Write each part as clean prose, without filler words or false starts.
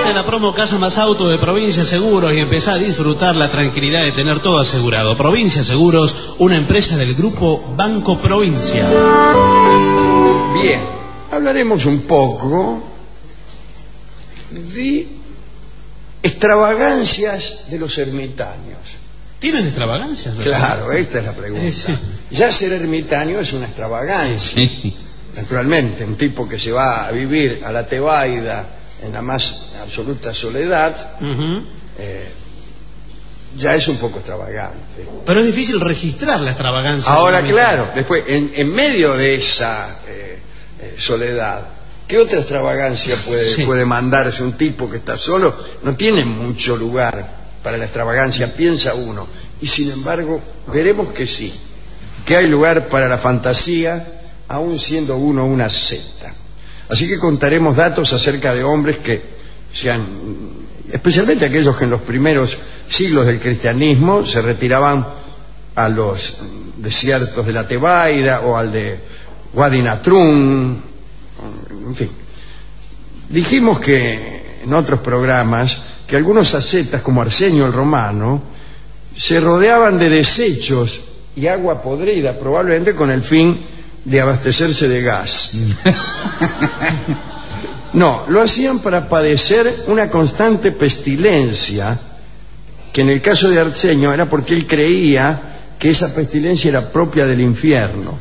Sumate a la promo Casa Más Auto de Provincia Seguros y empezá a disfrutar la tranquilidad de tener todo asegurado. Provincia Seguros, una empresa del grupo Banco Provincia. Bien, hablaremos un poco de extravagancias de los ermitaños. ¿Tienen extravagancias? Claro, esta es la pregunta. Sí. Ya ser ermitaño es una extravagancia. Sí. Naturalmente, un tipo que se va a vivir a la Tebaida en la más absoluta soledad, ya es un poco extravagante. Pero es difícil registrar la extravagancia. Ahora, claro, después, en medio de esa soledad, ¿qué otra extravagancia puede mandarse un tipo que está solo? No tiene mucho lugar para la extravagancia, piensa uno. Y sin embargo, veremos que sí, que hay lugar para la fantasía, aún siendo uno una secta. Así que contaremos datos acerca de hombres que especialmente aquellos que en los primeros siglos del cristianismo se retiraban a los desiertos de la Tebaida o al de Wadi Natrun, en fin. Dijimos que en otros programas que algunos ascetas como Arsenio el Romano se rodeaban de desechos y agua podrida, probablemente con el fin de abastecerse de gas. No, lo hacían para padecer una constante pestilencia, que en el caso de Arsenio era porque él creía que esa pestilencia era propia del infierno.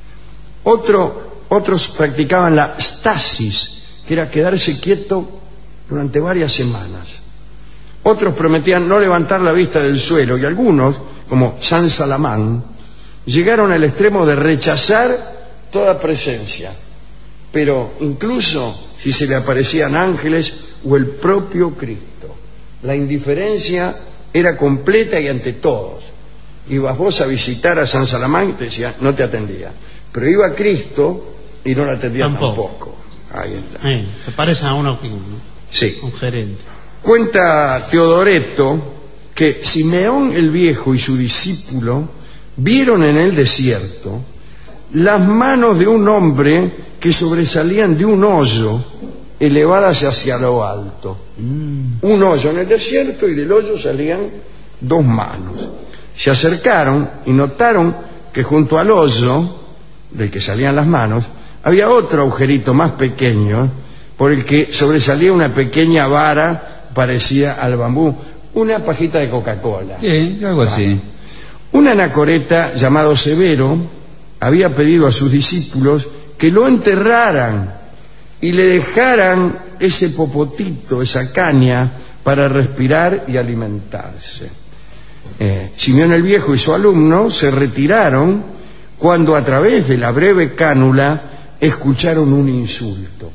Otros practicaban la stasis, que era quedarse quieto durante varias semanas. Otros prometían no levantar la vista del suelo, y algunos, como San Salamán, llegaron al extremo de rechazar toda presencia, pero incluso si se le aparecían ángeles o el propio Cristo. La indiferencia era completa y ante todos. Ibas vos a visitar a San Salamán y te decía, no te atendía. Pero iba Cristo y no la atendía tampoco. Ahí está. Se parece a uno, sí, un gerente. Cuenta Teodoreto que Simeón el Viejo y su discípulo vieron en el desierto las manos de un hombre que sobresalían de un hoyo elevadas hacia lo alto. Un hoyo en el desierto y del hoyo salían dos manos. Se acercaron y notaron que junto al hoyo del que salían las manos había otro agujerito más pequeño por el que sobresalía una pequeña vara parecida al bambú, una pajita de Coca-Cola. Sí, algo así. Un anacoreta llamado Severo había pedido a sus discípulos que lo enterraran y le dejaran ese popotito, esa caña, para respirar y alimentarse. Simeón el Viejo y su alumno se retiraron cuando a través de la breve cánula escucharon un insulto.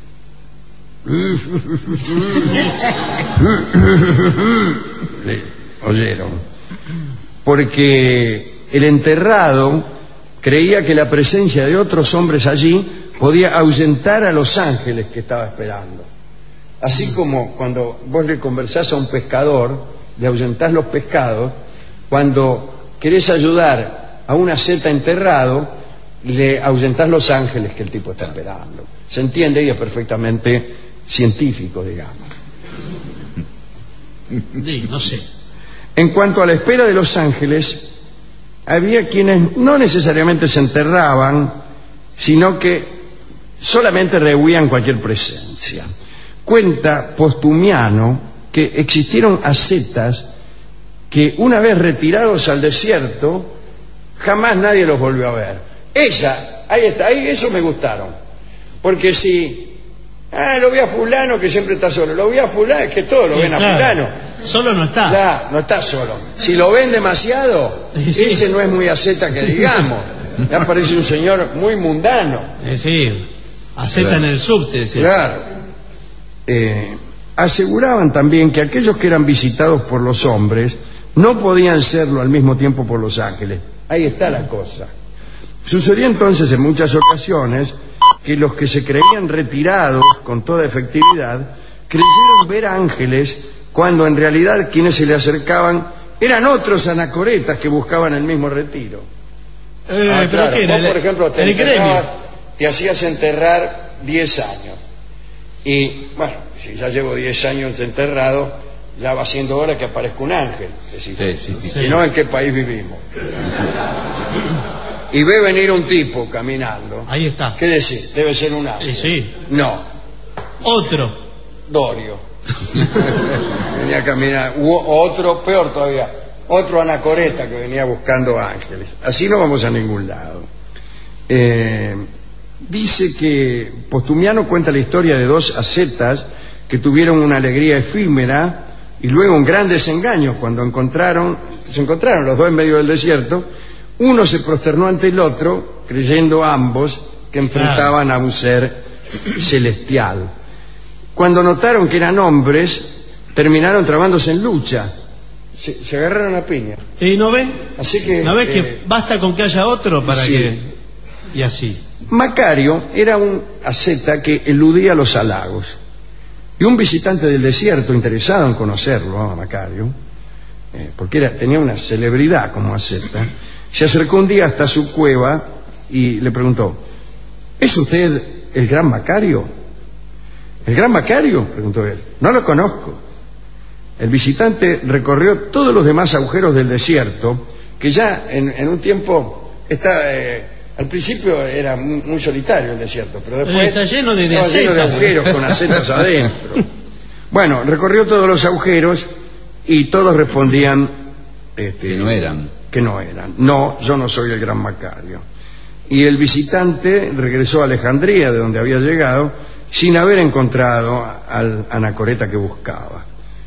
Le oyeron, porque el enterrado creía que la presencia de otros hombres allí podía ahuyentar a los ángeles que estaba esperando. Así como cuando vos le conversás a un pescador, le ahuyentás los pescados, cuando querés ayudar a un asceta enterrado, le ahuyentás los ángeles que el tipo está esperando. Se entiende y es perfectamente científico, digamos. Sí, no sé. En cuanto a la espera de los ángeles, había quienes no necesariamente se enterraban, sino que solamente rehuían cualquier presencia. Cuenta Postumiano que existieron ascetas que una vez retirados al desierto, jamás nadie los volvió a ver. Ahí está, eso me gustaron. Porque si lo vi a fulano que siempre está solo, lo vi a fulano, es que todos lo ven a fulano. Solo no está. No está solo. Si lo ven demasiado, sí, ese no es muy asceta que digamos. Me parece un señor muy mundano. Sí, asceta en el subte. Decía. Claro. Aseguraban también que aquellos que eran visitados por los hombres no podían serlo al mismo tiempo por los ángeles. Ahí está la cosa. Sucedió entonces en muchas ocasiones que los que se creían retirados con toda efectividad creyeron ver ángeles cuando en realidad quienes se le acercaban eran otros anacoretas que buscaban el mismo retiro. Claro. Vos, por ejemplo, te hacías enterrar 10 años Y bueno, si ya llevo 10 años enterrado, ya va siendo hora que aparezca un ángel. Es decir, si no, ¿en qué país vivimos? Y ve venir un tipo caminando. Ahí está. ¿Qué decir? Debe ser un ángel. Sí. No. Otro. Dorio. Venía a caminar. Otro, peor todavía, otro anacoreta que venía buscando ángeles. Así no vamos a ningún lado. Dice que Postumiano cuenta la historia de dos ascetas que tuvieron una alegría efímera y luego un gran desengaño cuando se encontraron los dos en medio del desierto. Uno se prosternó ante el otro, creyendo ambos que enfrentaban a un ser celestial. Cuando notaron que eran hombres, terminaron trabándose en lucha. Se agarraron a piña. ¿Y no ves? Así que, ¿No ves que basta con que haya otro para sí. que...? Y así. Macario era un asceta que eludía los halagos. Y un visitante del desierto, interesado en conocerlo, a Macario, porque tenía una celebridad como asceta, se acercó un día hasta su cueva y le preguntó: ¿es usted el gran Macario? ¿El gran Macario?, preguntó él. No lo conozco. El visitante recorrió todos los demás agujeros del desierto, que ya en un tiempo al principio era muy solitario el desierto, pero después está lleno de agujeros con ascetas adentro. Bueno, recorrió todos los agujeros y todos respondían que no eran. No, yo no soy el gran Macario. Y el visitante regresó a Alejandría, de donde había llegado, sin haber encontrado al anacoreta que buscaba.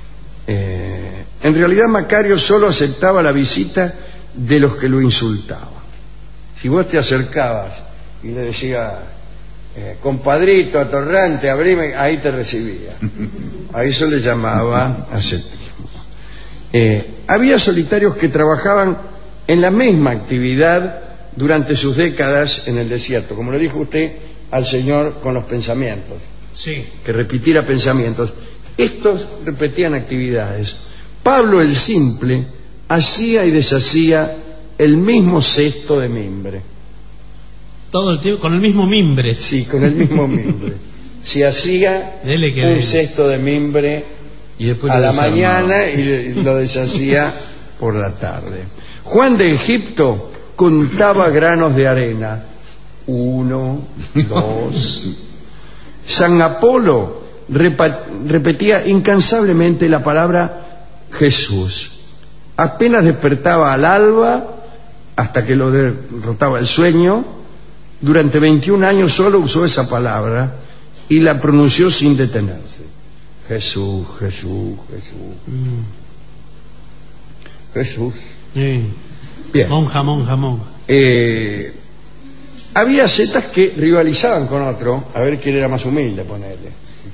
En realidad Macario solo aceptaba la visita de los que lo insultaban. Si vos te acercabas y le decías: compadrito, atorrante, abrime, ahí te recibía. A eso le llamaba ascetismo. Había solitarios que trabajaban en la misma actividad durante sus décadas en el desierto, como le dijo usted al Señor con los pensamientos. Sí. Que repitiera pensamientos. Estos repetían actividades. Pablo el simple hacía y deshacía el mismo cesto de mimbre. Todo el tiempo con el mismo mimbre. Sí, con el mismo mimbre. Se hacía un cesto de mimbre y después a la mañana y lo deshacía por la tarde. Juan de Egipto contaba granos de arena. 1, 2. San Apolo repetía incansablemente la palabra Jesús. Apenas despertaba al alba, hasta que lo derrotaba el sueño. Durante 21 años solo usó esa palabra y la pronunció sin detenerse. Jesús, Jesús, Jesús. Jesús. Bien. Monja. Había ascetas que rivalizaban con otro, a ver quién era más humilde, ponerle.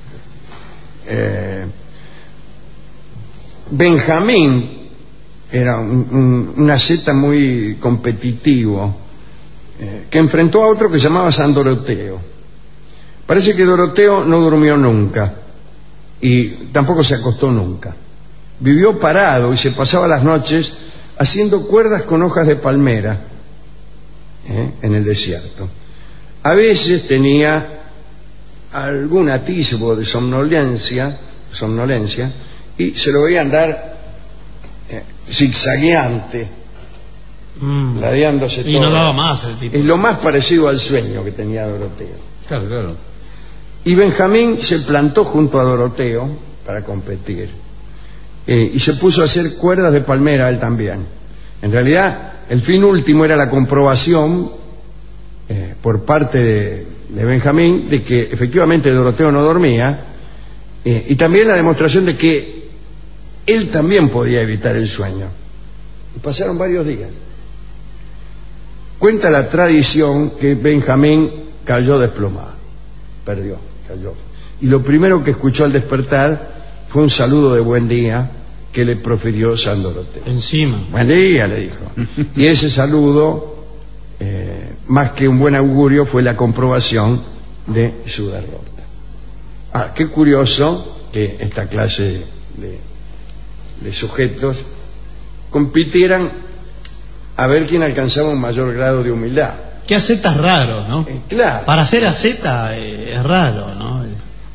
Benjamín era un asceta muy competitivo, que enfrentó a otro que se llamaba San Doroteo. Parece que Doroteo no durmió nunca y tampoco se acostó nunca. Vivió parado y se pasaba las noches haciendo cuerdas con hojas de palmera en el desierto. A veces tenía algún atisbo de somnolencia y se lo veía andar zigzagueante, ladeándose todo. Y no daba más el tipo. Es lo más parecido al sueño que tenía Doroteo. Claro. Y Benjamín se plantó junto a Doroteo para competir y se puso a hacer cuerdas de palmera él también. En realidad el fin último era la comprobación por parte de Benjamín de que efectivamente Doroteo no dormía, y también la demostración de que él también podía evitar el sueño. Y pasaron varios días. Cuenta la tradición que Benjamín cayó desplomado, cayó. Y lo primero que escuchó al despertar fue un saludo de buen día que le profirió San Doroteo. Encima. Buen día, le dijo. Y ese saludo, más que un buen augurio, fue la comprobación de su derrota. Qué curioso que esta clase de sujetos compitieran a ver quién alcanzaba un mayor grado de humildad. Qué ascetas raros, ¿no? Claro. Para ser asceta es raro, ¿no?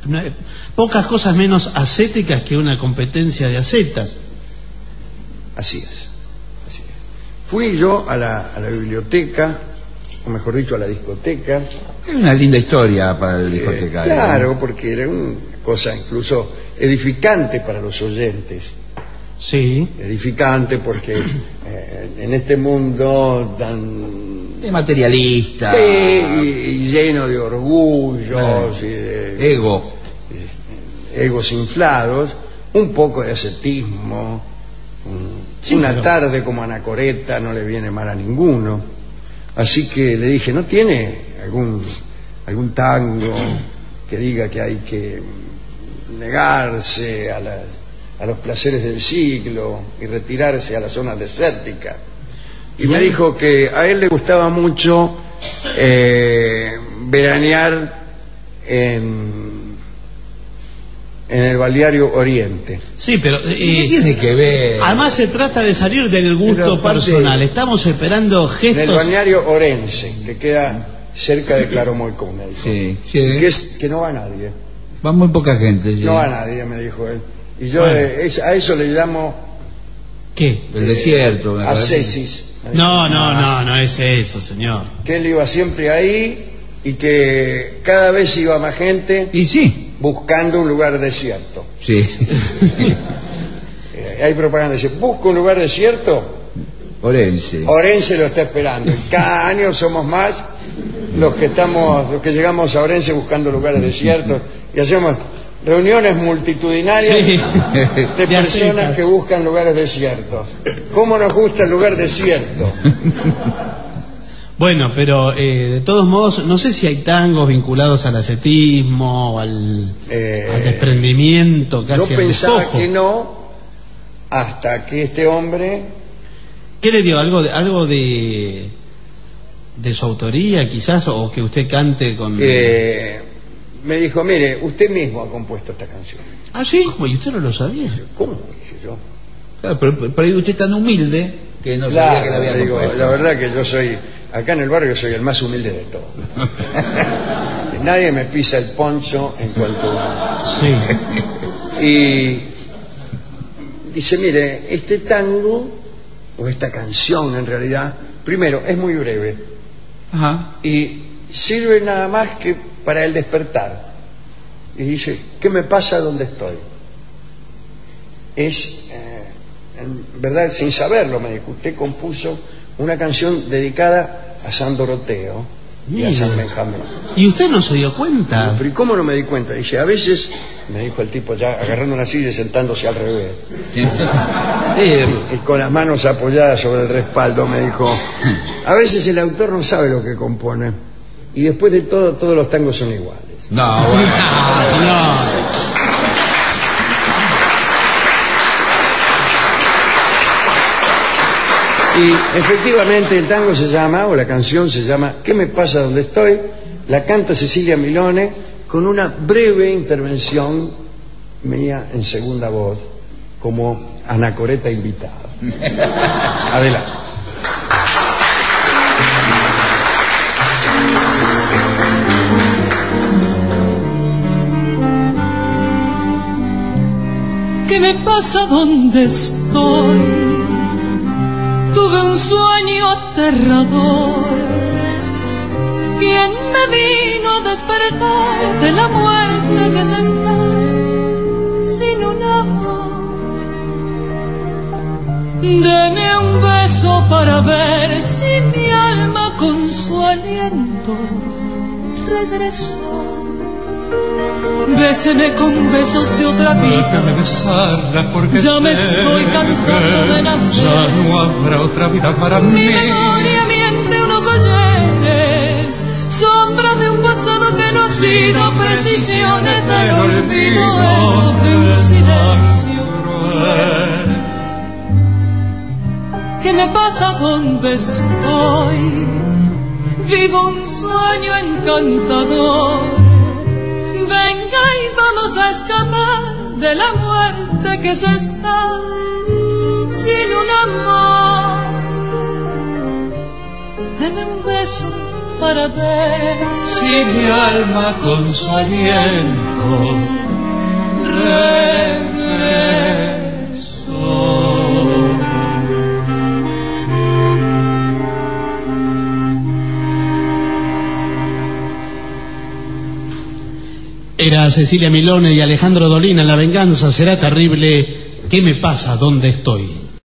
pocas cosas menos ascéticas que una competencia de ascetas. Así es. Fui yo a la biblioteca, o mejor dicho, a la discoteca. Es una linda historia para el discotecario. Claro, porque era una cosa incluso edificante para los oyentes. Sí. Edificante porque en este mundo tan... de materialista. y lleno de orgullos y de... egos inflados, un poco de ascetismo. Sí, una tarde como anacoreta no le viene mal a ninguno. Así que le dije, ¿no tiene algún tango que diga que hay que negarse a los placeres del siglo y retirarse a las zonas desérticas? Y me dijo que a él le gustaba mucho veranear en el balneario Oriente. Sí, pero... ¿qué tiene que ver? Además se trata de salir del gusto personal. Estamos esperando gestos... En el balneario Orense, que queda cerca de Claromoicó, me dijo. Sí. Que no va nadie. Va muy poca gente. Sí. No va nadie, me dijo él. Y yo a eso le llamo... ¿Qué? El desierto. Ascesis. No es eso, señor. Que él iba siempre ahí y que cada vez iba más gente... Y sí. Buscando un lugar desierto. Sí. Hay propaganda, dice, busca un lugar desierto. Orense lo está esperando. Cada año somos más los que llegamos a Orense buscando lugares desiertos y hacemos reuniones multitudinarias de personas que buscan lugares desiertos. ¿Cómo nos gusta el lugar desierto? Bueno, pero de todos modos, no sé si hay tangos vinculados al ascetismo, al desprendimiento casi. Yo pensaba que no, hasta que este hombre... ¿Qué le dio? ¿Algo de su autoría quizás? ¿O que usted cante con...? Me dijo, mire, usted mismo ha compuesto esta canción. ¿Ah, sí? ¿Y usted no lo sabía? ¿Cómo? Dije yo. Claro, pero ahí usted es tan humilde que no sabía que la había compuesto. La verdad que yo soy... Acá en el barrio soy el más humilde de todos. Nadie me pisa el poncho en cuanto... Sí. Y dice, mire, este tango, o esta canción en realidad, primero, es muy breve. Ajá. Y sirve nada más que para el despertar. Y dice, ¿qué me pasa donde estoy? Es, en verdad, sin saberlo, me dijo, usted compuso una canción dedicada a San Doroteo y a San Benjamín. ¿Y usted no se dio cuenta? Pero ¿y cómo no me di cuenta? Dice, a veces, me dijo el tipo ya agarrando una silla y sentándose al revés. Y con las manos apoyadas sobre el respaldo, me dijo, a veces el autor no sabe lo que compone. Y después de todo, todos los tangos son iguales. No, bueno. No. Y efectivamente el tango se llama, o la canción se llama ¿Qué me pasa donde estoy? La canta Cecilia Milone con una breve intervención mía en segunda voz como anacoreta invitada. Adelante. ¿Qué me pasa donde estoy? Tuve un sueño aterrador. ¿Quién me vino a despertar de la muerte que se está sin un amor? Deme un beso para ver si mi alma con su aliento regresó. Béseme con besos de otra vida. Déjame besarla porque ya me estoy cansando de nacer. Ya no habrá otra vida para mí. Mi memoria miente unos ayeres, sombra de un pasado que no ha sido, precisiones del olvido, de un silencio cruel. ¿Qué me pasa donde estoy? Vivo un sueño encantador. Venga y vamos a escapar de la muerte que se está sin un amor. Deme un beso para ver si mi alma con su aliento regresó. Era Cecilia Milone y Alejandro Dolina en La venganza será terrible. ¿Qué me pasa? ¿Dónde estoy?